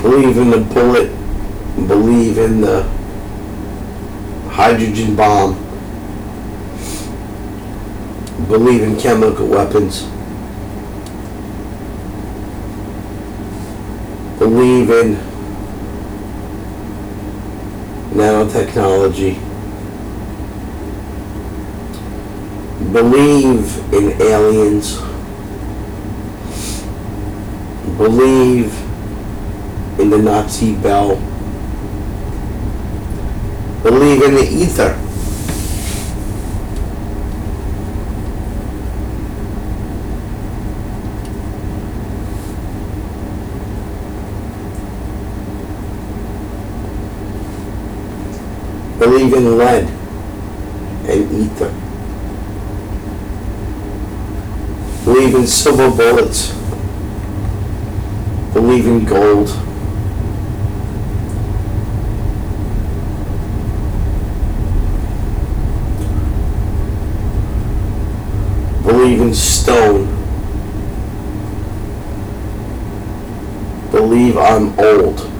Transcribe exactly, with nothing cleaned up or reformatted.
Believe in the bullet. Believe in the hydrogen bomb. Believe in chemical weapons. Believe in nanotechnology. Believe in aliens. Believe in the Nazi bell. Believe in the ether. Believe in lead and ether. Believe in silver bullets. Believe in gold. Believe in stone. Believe I'm old.